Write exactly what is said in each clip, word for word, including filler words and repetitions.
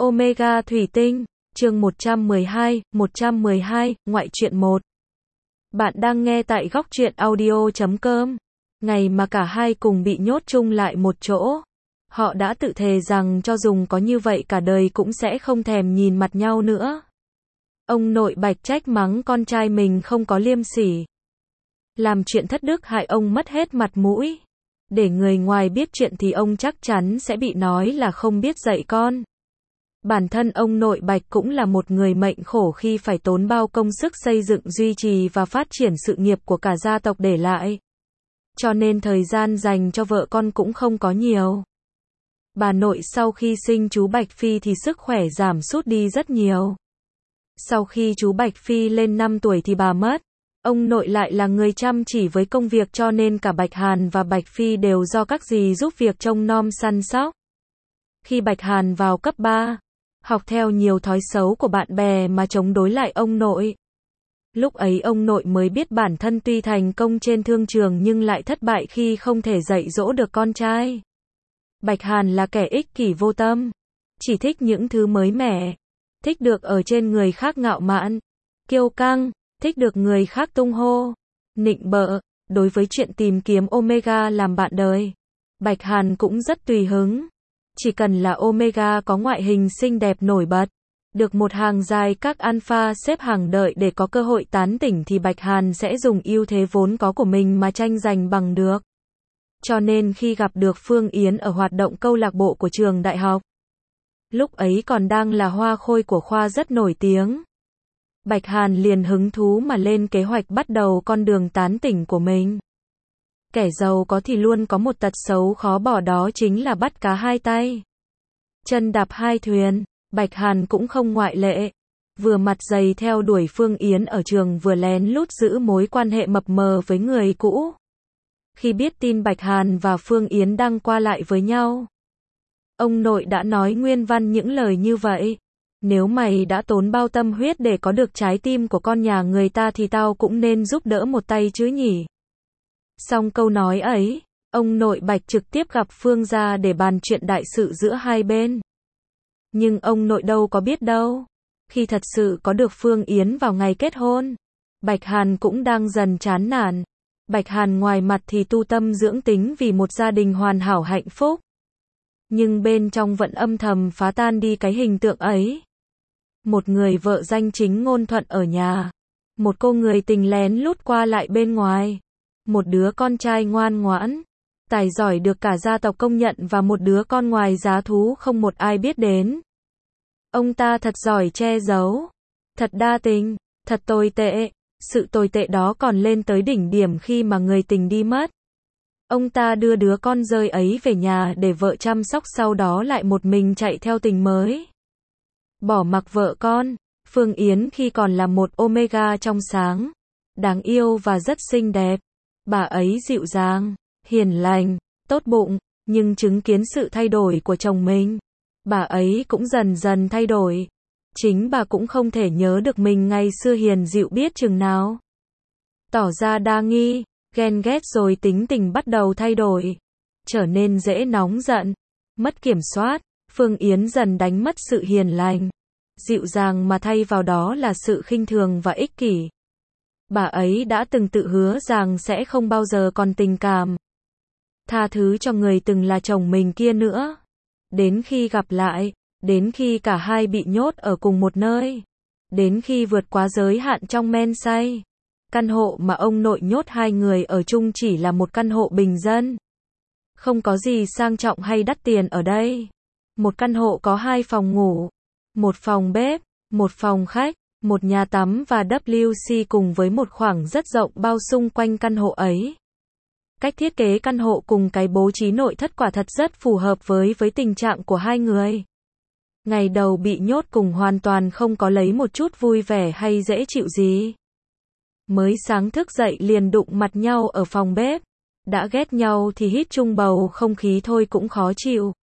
Omega Thủy Tinh, chương một trăm mười hai, một trăm mười hai, ngoại truyện một. Bạn đang nghe tại góc truyện audio chấm com. Ngày mà cả hai cùng bị nhốt chung lại một chỗ, họ đã tự thề rằng cho dùng có như vậy cả đời cũng sẽ không thèm nhìn mặt nhau nữa. Ông nội Bạch trách mắng con trai mình không có liêm sỉ, làm chuyện thất đức hại ông mất hết mặt mũi. Để người ngoài biết chuyện thì ông chắc chắn sẽ bị nói là không biết dạy con. Bản thân ông nội Bạch cũng là một người mệnh khổ khi phải tốn bao công sức xây dựng, duy trì và phát triển sự nghiệp của cả gia tộc để lại. Cho nên thời gian dành cho vợ con cũng không có nhiều. Bà nội sau khi sinh chú Bạch Phi thì sức khỏe giảm sút đi rất nhiều. Sau khi chú Bạch Phi lên năm tuổi thì bà mất. Ông nội lại là người chăm chỉ với công việc cho nên cả Bạch Hàn và Bạch Phi đều do các dì giúp việc trông nom săn sóc. Khi Bạch Hàn vào cấp ba, học theo nhiều thói xấu của bạn bè mà chống đối lại ông nội. Lúc ấy ông nội mới biết bản thân tuy thành công trên thương trường nhưng lại thất bại khi không thể dạy dỗ được con trai. Bạch Hàn là kẻ ích kỷ vô tâm, chỉ thích những thứ mới mẻ, thích được ở trên người khác ngạo mạn, kiêu căng, thích được người khác tung hô, nịnh bợ. Đối với chuyện tìm kiếm Omega làm bạn đời, Bạch Hàn cũng rất tùy hứng. Chỉ cần là Omega có ngoại hình xinh đẹp nổi bật, được một hàng dài các alpha xếp hàng đợi để có cơ hội tán tỉnh thì Bạch Hàn sẽ dùng ưu thế vốn có của mình mà tranh giành bằng được. Cho nên khi gặp được Phương Yến ở hoạt động câu lạc bộ của trường đại học, lúc ấy còn đang là hoa khôi của khoa rất nổi tiếng, Bạch Hàn liền hứng thú mà lên kế hoạch bắt đầu con đường tán tỉnh của mình. Kẻ giàu có thì luôn có một tật xấu khó bỏ, đó chính là bắt cá hai tay, chân đạp hai thuyền. Bạch Hàn cũng không ngoại lệ. Vừa mặt dày theo đuổi Phương Yến ở trường, vừa lén lút giữ mối quan hệ mập mờ với người cũ. Khi biết tin Bạch Hàn và Phương Yến đang qua lại với nhau, ông nội đã nói nguyên văn những lời như vậy: nếu mày đã tốn bao tâm huyết để có được trái tim của con nhà người ta thì tao cũng nên giúp đỡ một tay chứ nhỉ. Xong câu nói ấy, ông nội Bạch trực tiếp gặp Phương gia để bàn chuyện đại sự giữa hai bên. Nhưng ông nội đâu có biết đâu, khi thật sự có được Phương Yến vào ngày kết hôn, Bạch Hàn cũng đang dần chán nản. Bạch Hàn ngoài mặt thì tu tâm dưỡng tính vì một gia đình hoàn hảo hạnh phúc, nhưng bên trong vẫn âm thầm phá tan đi cái hình tượng ấy. Một người vợ danh chính ngôn thuận ở nhà, một cô người tình lén lút qua lại bên ngoài, một đứa con trai ngoan ngoãn, tài giỏi được cả gia tộc công nhận và một đứa con ngoài giá thú không một ai biết đến. Ông ta thật giỏi che giấu, thật đa tình, thật tồi tệ. Sự tồi tệ đó còn lên tới đỉnh điểm khi mà người tình đi mất. Ông ta đưa đứa con rơi ấy về nhà để vợ chăm sóc, sau đó lại một mình chạy theo tình mới, bỏ mặc vợ con. Phương Yến khi còn là một Omega trong sáng, đáng yêu và rất xinh đẹp. Bà ấy dịu dàng, hiền lành, tốt bụng, nhưng chứng kiến sự thay đổi của chồng mình, bà ấy cũng dần dần thay đổi. Chính bà cũng không thể nhớ được mình ngày xưa hiền dịu biết chừng nào. Tỏ ra đa nghi, ghen ghét, rồi tính tình bắt đầu thay đổi, trở nên dễ nóng giận, mất kiểm soát. Phương Yến dần đánh mất sự hiền lành, dịu dàng mà thay vào đó là sự khinh thường và ích kỷ. Bà ấy đã từng tự hứa rằng sẽ không bao giờ còn tình cảm, tha thứ cho người từng là chồng mình kia nữa. Đến khi gặp lại, đến khi cả hai bị nhốt ở cùng một nơi, đến khi vượt quá giới hạn trong men say, căn hộ mà ông nội nhốt hai người ở chung chỉ là một căn hộ bình dân, không có gì sang trọng hay đắt tiền ở đây. Một căn hộ có hai phòng ngủ, một phòng bếp, một phòng khách, một nhà tắm và vê kép xê cùng với một khoảng rất rộng bao xung quanh căn hộ ấy. Cách thiết kế căn hộ cùng cái bố trí nội thất quả thật rất phù hợp với với tình trạng của hai người. Ngày đầu bị nhốt cùng hoàn toàn không có lấy một chút vui vẻ hay dễ chịu gì. Mới sáng thức dậy liền đụng mặt nhau ở phòng bếp. Đã ghét nhau thì hít chung bầu không khí thôi cũng khó chịu.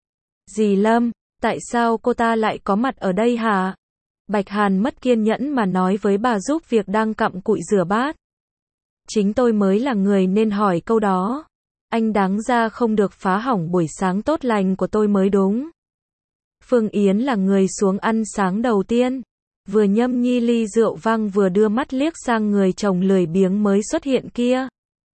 Dì Lâm, tại sao cô ta lại có mặt ở đây hả? Bạch Hàn mất kiên nhẫn mà nói với bà giúp việc đang cặm cụi rửa bát. Chính tôi mới là người nên hỏi câu đó. Anh đáng ra không được phá hỏng buổi sáng tốt lành của tôi mới đúng. Phương Yến là người xuống ăn sáng đầu tiên. Vừa nhâm nhi ly rượu vang vừa đưa mắt liếc sang người chồng lười biếng mới xuất hiện kia.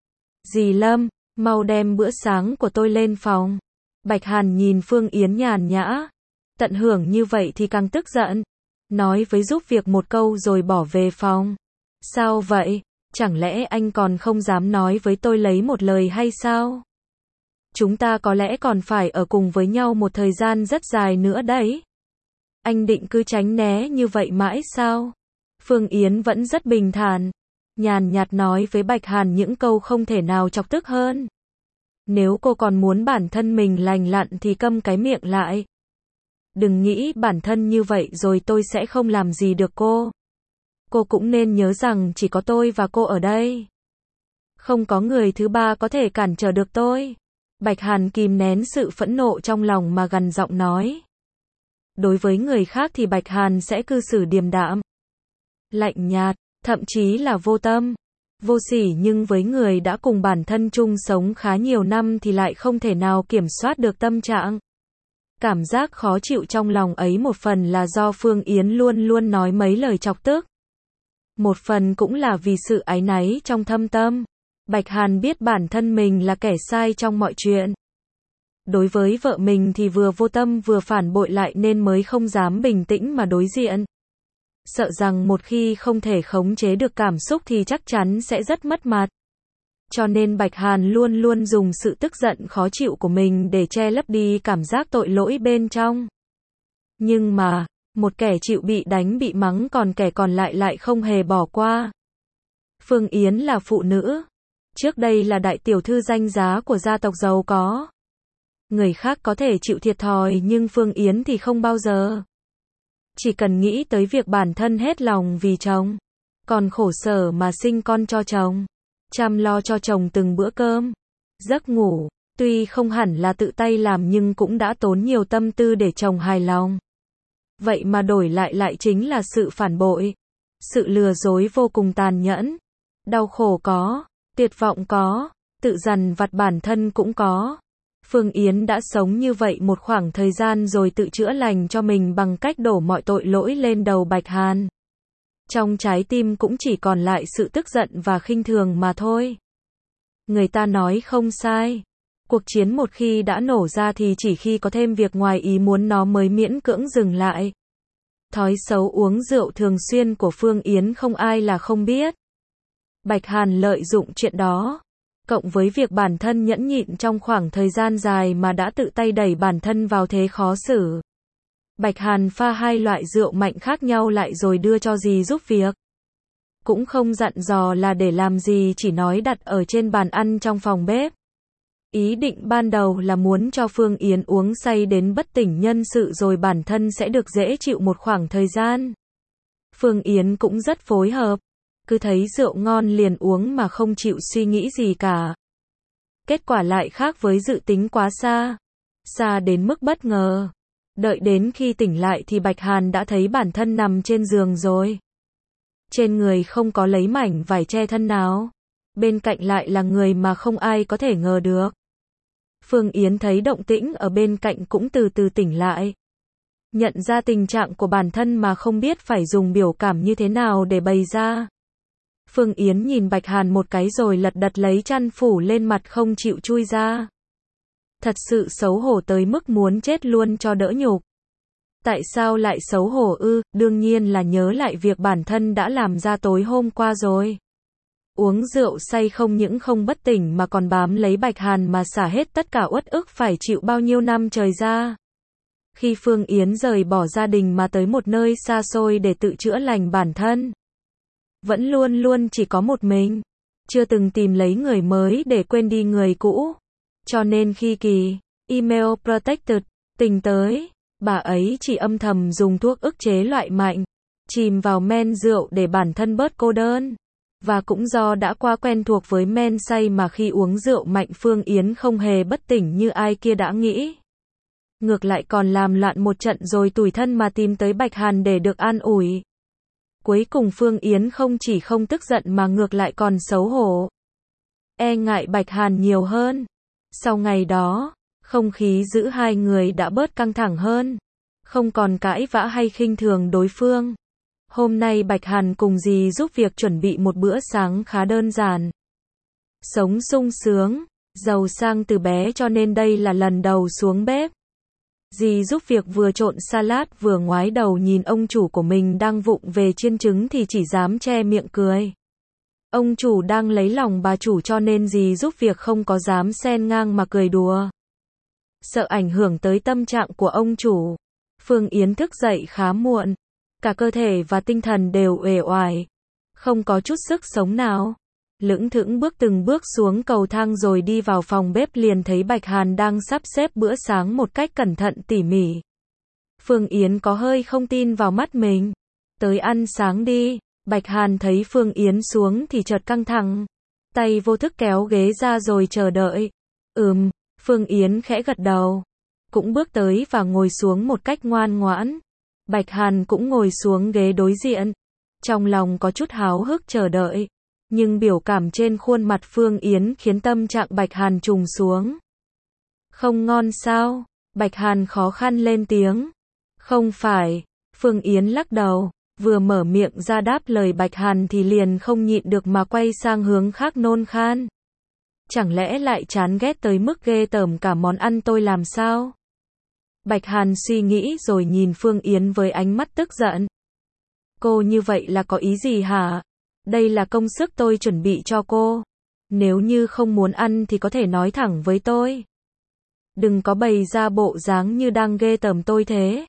Dì Lâm, mau đem bữa sáng của tôi lên phòng. Bạch Hàn nhìn Phương Yến nhàn nhã. Tận hưởng như vậy thì càng tức giận. Nói với giúp việc một câu rồi bỏ về phòng. Sao vậy? Chẳng lẽ anh còn không dám nói với tôi lấy một lời hay sao? Chúng ta có lẽ còn phải ở cùng với nhau một thời gian rất dài nữa đấy. Anh định cứ tránh né như vậy mãi sao? Phương Yến vẫn rất bình thản, nhàn nhạt nói với Bạch Hàn những câu không thể nào chọc tức hơn. Nếu cô còn muốn bản thân mình lành lặn thì câm cái miệng lại. Đừng nghĩ bản thân như vậy rồi tôi sẽ không làm gì được cô. Cô cũng nên nhớ rằng chỉ có tôi và cô ở đây. Không có người thứ ba có thể cản trở được tôi. Bạch Hàn kìm nén sự phẫn nộ trong lòng mà gằn giọng nói. Đối với người khác thì Bạch Hàn sẽ cư xử điềm đạm, lạnh nhạt, thậm chí là vô tâm, vô sỉ, nhưng với người đã cùng bản thân chung sống khá nhiều năm thì lại không thể nào kiểm soát được tâm trạng. Cảm giác khó chịu trong lòng ấy một phần là do Phương Yến luôn luôn nói mấy lời chọc tức. Một phần cũng là vì sự áy náy trong thâm tâm. Bạch Hàn biết bản thân mình là kẻ sai trong mọi chuyện. Đối với vợ mình thì vừa vô tâm vừa phản bội lại nên mới không dám bình tĩnh mà đối diện. Sợ rằng một khi không thể khống chế được cảm xúc thì chắc chắn sẽ rất mất mặt. Cho nên Bạch Hàn luôn luôn dùng sự tức giận khó chịu của mình để che lấp đi cảm giác tội lỗi bên trong. Nhưng mà, một kẻ chịu bị đánh bị mắng còn kẻ còn lại lại không hề bỏ qua. Phương Yến là phụ nữ. Trước đây là đại tiểu thư danh giá của gia tộc giàu có. Người khác có thể chịu thiệt thòi nhưng Phương Yến thì không bao giờ. Chỉ cần nghĩ tới việc bản thân hết lòng vì chồng, còn khổ sở mà sinh con cho chồng, chăm lo cho chồng từng bữa cơm, giấc ngủ, tuy không hẳn là tự tay làm nhưng cũng đã tốn nhiều tâm tư để chồng hài lòng. Vậy mà đổi lại lại chính là sự phản bội, sự lừa dối vô cùng tàn nhẫn, đau khổ có, tuyệt vọng có, tự dằn vặt bản thân cũng có. Phương Yến đã sống như vậy một khoảng thời gian rồi tự chữa lành cho mình bằng cách đổ mọi tội lỗi lên đầu Bạch Hàn. Trong trái tim cũng chỉ còn lại sự tức giận và khinh thường mà thôi. Người ta nói không sai. Cuộc chiến một khi đã nổ ra thì chỉ khi có thêm việc ngoài ý muốn nó mới miễn cưỡng dừng lại. Thói xấu uống rượu thường xuyên của Phương Yến không ai là không biết. Bạch Hàn lợi dụng chuyện đó, cộng với việc bản thân nhẫn nhịn trong khoảng thời gian dài mà đã tự tay đẩy bản thân vào thế khó xử. Bạch Hàn pha hai loại rượu mạnh khác nhau lại rồi đưa cho dì giúp việc. Cũng không dặn dò là để làm gì, chỉ nói đặt ở trên bàn ăn trong phòng bếp. Ý định ban đầu là muốn cho Phương Yến uống say đến bất tỉnh nhân sự rồi bản thân sẽ được dễ chịu một khoảng thời gian. Phương Yến cũng rất phối hợp. Cứ thấy rượu ngon liền uống mà không chịu suy nghĩ gì cả. Kết quả lại khác với dự tính quá xa. Xa đến mức bất ngờ. Đợi đến khi tỉnh lại thì Bạch Hàn đã thấy bản thân nằm trên giường rồi. Trên người không có lấy mảnh vải che thân nào. Bên cạnh lại là người mà không ai có thể ngờ được. Phương Yến thấy động tĩnh ở bên cạnh cũng từ từ tỉnh lại. Nhận ra tình trạng của bản thân mà không biết phải dùng biểu cảm như thế nào để bày ra. Phương Yến nhìn Bạch Hàn một cái rồi lật đật lấy chăn phủ lên mặt không chịu chui ra. Thật sự xấu hổ tới mức muốn chết luôn cho đỡ nhục. Tại sao lại xấu hổ ư? Đương nhiên là nhớ lại việc bản thân đã làm ra tối hôm qua rồi. Uống rượu say không những không bất tỉnh mà còn bám lấy Bạch Hàn mà xả hết tất cả uất ức phải chịu bao nhiêu năm trời ra. Khi Phương Yến rời bỏ gia đình mà tới một nơi xa xôi để tự chữa lành bản thân, vẫn luôn luôn chỉ có một mình, chưa từng tìm lấy người mới để quên đi người cũ. Cho nên khi kỳ email protected tình tới, bà ấy chỉ âm thầm dùng thuốc ức chế loại mạnh, chìm vào men rượu để bản thân bớt cô đơn. Và cũng do đã quá quen thuộc với men say mà khi uống rượu mạnh Phương Yến không hề bất tỉnh như ai kia đã nghĩ. Ngược lại còn làm loạn một trận rồi tủi thân mà tìm tới Bạch Hàn để được an ủi. Cuối cùng Phương Yến không chỉ không tức giận mà ngược lại còn xấu hổ, e ngại Bạch Hàn nhiều hơn. Sau ngày đó, không khí giữa hai người đã bớt căng thẳng hơn. không còn cãi vã hay khinh thường đối phương. Hôm nay Bạch Hàn cùng dì giúp việc chuẩn bị một bữa sáng khá đơn giản. Sống sung sướng, giàu sang từ bé cho nên đây là lần đầu xuống bếp. Dì giúp việc vừa trộn salad vừa ngoái đầu nhìn ông chủ của mình đang vụng về chiên trứng thì chỉ dám che miệng cười. Ông chủ đang lấy lòng bà chủ cho nên dì giúp việc không có dám xen ngang mà cười đùa. Sợ ảnh hưởng tới tâm trạng của ông chủ, Phương Yến thức dậy khá muộn. Cả cơ thể và tinh thần đều uể oải, không có chút sức sống nào. Lững thững bước từng bước xuống cầu thang rồi đi vào phòng bếp liền thấy Bạch Hàn đang sắp xếp bữa sáng một cách cẩn thận tỉ mỉ. Phương Yến có hơi không tin vào mắt mình. Tới ăn sáng đi. Bạch Hàn thấy Phương Yến xuống thì chợt căng thẳng. Tay vô thức kéo ghế ra rồi chờ đợi. Ừm, Phương Yến khẽ gật đầu. Cũng bước tới và ngồi xuống một cách ngoan ngoãn. Bạch Hàn cũng ngồi xuống ghế đối diện. Trong lòng có chút háo hức chờ đợi. Nhưng biểu cảm trên khuôn mặt Phương Yến khiến tâm trạng Bạch Hàn trùng xuống. Không ngon sao? Bạch Hàn khó khăn lên tiếng. Không phải. Phương Yến lắc đầu. Vừa mở miệng ra đáp lời Bạch Hàn thì liền không nhịn được mà quay sang hướng khác nôn khan. Chẳng lẽ lại chán ghét tới mức ghê tởm cả món ăn tôi làm sao? Bạch Hàn suy nghĩ rồi nhìn Phương Yến với ánh mắt tức giận. Cô như vậy là có ý gì hả? Đây là công sức tôi chuẩn bị cho cô. Nếu như không muốn ăn thì có thể nói thẳng với tôi. Đừng có bày ra bộ dáng như đang ghê tởm tôi thế.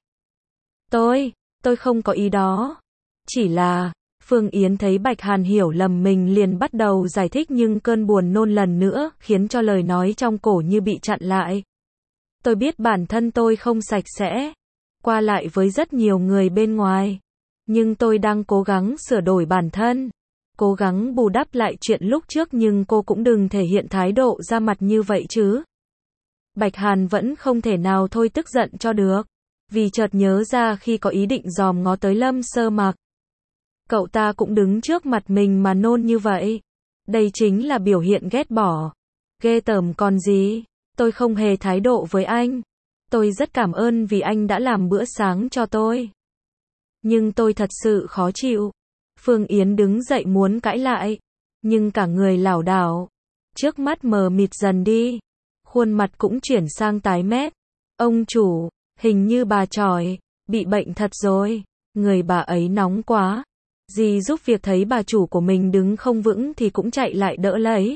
Tôi, tôi không có ý đó. Chỉ là, Phương Yến thấy Bạch Hàn hiểu lầm mình liền bắt đầu giải thích nhưng cơn buồn nôn lần nữa khiến cho lời nói trong cổ như bị chặn lại. Tôi biết bản thân tôi không sạch sẽ, qua lại với rất nhiều người bên ngoài. Nhưng tôi đang cố gắng sửa đổi bản thân, cố gắng bù đắp lại chuyện lúc trước nhưng cô cũng đừng thể hiện thái độ ra mặt như vậy chứ. Bạch Hàn vẫn không thể nào thôi tức giận cho được, vì chợt nhớ ra khi có ý định dòm ngó tới Lâm Sơ Mặc. Cậu ta cũng đứng trước mặt mình mà nôn như vậy. Đây chính là biểu hiện ghét bỏ. Ghê tởm còn gì, tôi không hề thái độ với anh. Tôi rất cảm ơn vì anh đã làm bữa sáng cho tôi. Nhưng tôi thật sự khó chịu. Phương Yến đứng dậy muốn cãi lại, nhưng cả người lảo đảo, trước mắt mờ mịt dần đi, khuôn mặt cũng chuyển sang tái mét. Ông chủ, hình như bà trỏi bị bệnh thật rồi, người bà ấy nóng quá. Dì giúp việc thấy bà chủ của mình đứng không vững thì cũng chạy lại đỡ lấy.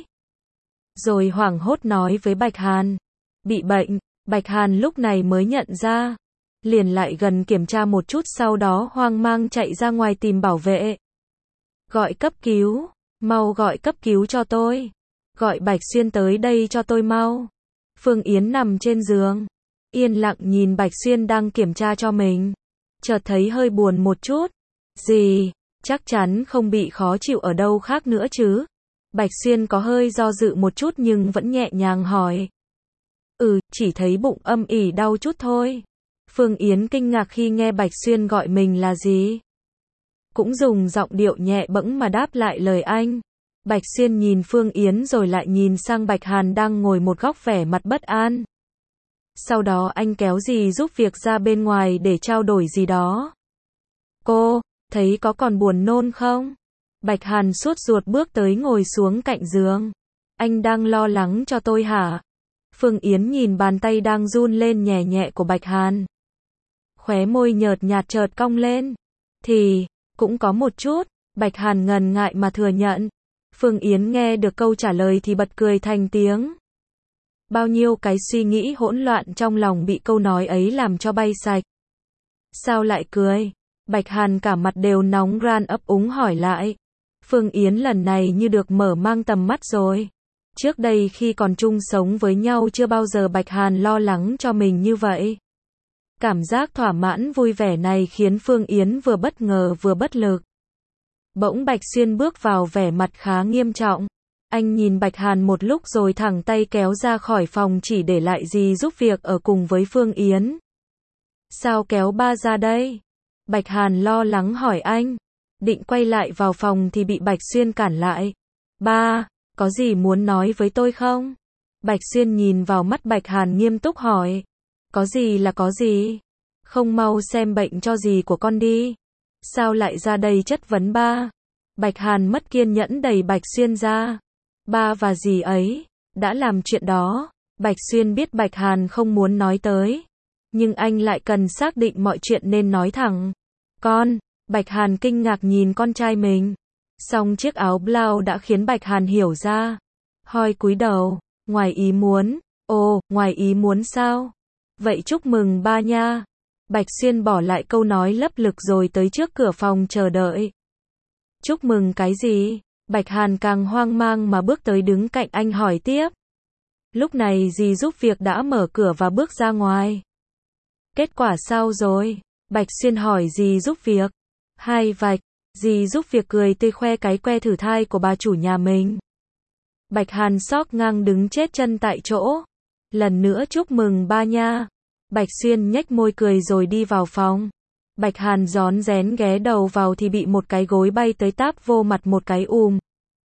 Rồi hoảng hốt nói với Bạch Hàn, bị bệnh. Bạch Hàn lúc này mới nhận ra, liền lại gần kiểm tra một chút sau đó hoang mang chạy ra ngoài tìm bảo vệ. Gọi cấp cứu, mau gọi cấp cứu cho tôi. Gọi Bạch Xuyên tới đây cho tôi mau. Phương Yến nằm trên giường, yên lặng nhìn Bạch Xuyên đang kiểm tra cho mình. Chợt thấy hơi buồn một chút. Gì, chắc chắn không bị khó chịu ở đâu khác nữa chứ. Bạch Xuyên có hơi do dự một chút nhưng vẫn nhẹ nhàng hỏi. Ừ, chỉ thấy bụng âm ỉ đau chút thôi. Phương Yến kinh ngạc khi nghe Bạch Xuyên gọi mình là gì. Cũng dùng giọng điệu nhẹ bẫng mà đáp lại lời anh. Bạch Xuyên nhìn Phương Yến rồi lại nhìn sang Bạch Hàn đang ngồi một góc vẻ mặt bất an. Sau đó anh kéo dì giúp việc ra bên ngoài để trao đổi gì đó. Cô, thấy có còn buồn nôn không? Bạch Hàn sốt ruột bước tới ngồi xuống cạnh giường. Anh đang lo lắng cho tôi hả? Phương Yến nhìn bàn tay đang run lên nhẹ nhẹ của Bạch Hàn. Khóe môi nhợt nhạt chợt cong lên. Thì, cũng có một chút. Bạch Hàn ngần ngại mà thừa nhận. Phương Yến nghe được câu trả lời thì bật cười thành tiếng. Bao nhiêu cái suy nghĩ hỗn loạn trong lòng bị câu nói ấy làm cho bay sạch. Sao lại cười? Bạch Hàn cả mặt đều nóng ran ấp úng hỏi lại. Phương Yến lần này như được mở mang tầm mắt rồi. Trước đây khi còn chung sống với nhau chưa bao giờ Bạch Hàn lo lắng cho mình như vậy. Cảm giác thỏa mãn vui vẻ này khiến Phương Yến vừa bất ngờ vừa bất lực. Bỗng Bạch Xuyên bước vào vẻ mặt khá nghiêm trọng. Anh nhìn Bạch Hàn một lúc rồi thẳng tay kéo ra khỏi phòng chỉ để lại dì giúp việc ở cùng với Phương Yến. Sao kéo ba ra đây? Bạch Hàn lo lắng hỏi anh. Định quay lại vào phòng thì bị Bạch Xuyên cản lại. Ba, có gì muốn nói với tôi không? Bạch Xuyên nhìn vào mắt Bạch Hàn nghiêm túc hỏi. Có gì là có gì? Không mau xem bệnh cho dì của con đi. Sao lại ra đây chất vấn ba? Bạch Hàn mất kiên nhẫn đẩy Bạch Xuyên ra. Ba và dì ấy đã làm chuyện đó. Bạch Xuyên biết Bạch Hàn không muốn nói tới, nhưng anh lại cần xác định mọi chuyện nên nói thẳng. Con, Bạch Hàn kinh ngạc nhìn con trai mình. Song chiếc áo blau đã khiến Bạch Hàn hiểu ra. Hoi cúi đầu, ngoài ý muốn. Ồ, ngoài ý muốn sao? Vậy chúc mừng ba nha. Bạch Xuyên bỏ lại câu nói lấp lực rồi tới trước cửa phòng chờ đợi. Chúc mừng cái gì? Bạch Hàn càng hoang mang mà bước tới đứng cạnh anh hỏi tiếp. Lúc này dì giúp việc đã mở cửa và bước ra ngoài. Kết quả sao rồi? Bạch Xuyên hỏi dì giúp việc. Hai vạch. Dì giúp việc cười tươi khoe cái que thử thai của bà chủ nhà mình. Bạch Hàn sốc ngang đứng chết chân tại chỗ. Lần nữa chúc mừng ba nha. Bạch Xuyên nhếch môi cười rồi đi vào phòng. Bạch Hàn rón rén ghé đầu vào thì bị một cái gối bay tới táp vô mặt một cái ùm.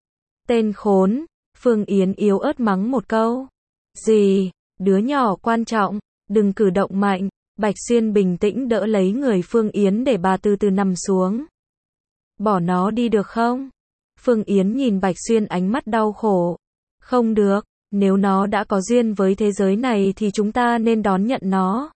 Tên khốn. Phương Yến yếu ớt mắng một câu. Gì? Đứa nhỏ quan trọng, đừng cử động mạnh. Bạch Xuyên bình tĩnh đỡ lấy người Phương Yến để bà từ từ nằm xuống. Bỏ nó đi được không? Phương Yến nhìn Bạch Xuyên ánh mắt đau khổ. Không được, nếu nó đã có duyên với thế giới này thì chúng ta nên đón nhận nó.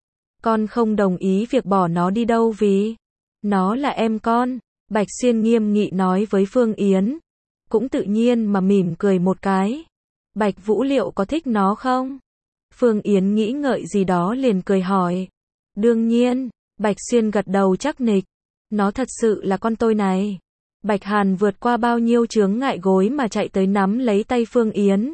Con không đồng ý việc bỏ nó đi đâu vì nó là em con. Bạch Xuyên nghiêm nghị nói với Phương Yến. Cũng tự nhiên mà mỉm cười một cái. Bạch Vũ liệu có thích nó không? Phương Yến nghĩ ngợi gì đó liền cười hỏi. Đương nhiên. Bạch Xuyên gật đầu chắc nịch. Nó thật sự là con tôi này. Bạch Hàn vượt qua bao nhiêu chướng ngại gối mà chạy tới nắm lấy tay Phương Yến.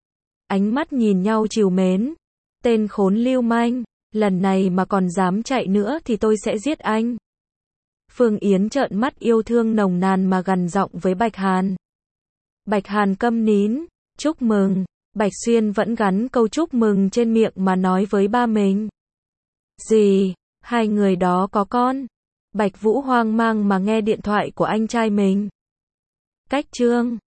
Ánh mắt nhìn nhau trìu mến. Tên khốn lưu manh, lần này mà còn dám chạy nữa thì tôi sẽ giết anh. Phương Yến trợn mắt yêu thương nồng nàn mà gằn giọng với Bạch Hàn. Bạch Hàn câm nín. Chúc mừng. Bạch Xuyên vẫn gắn câu chúc mừng trên miệng mà nói với ba mình. Gì? Hai người đó có con? Bạch Vũ hoang mang mà nghe điện thoại của anh trai mình. Cách chương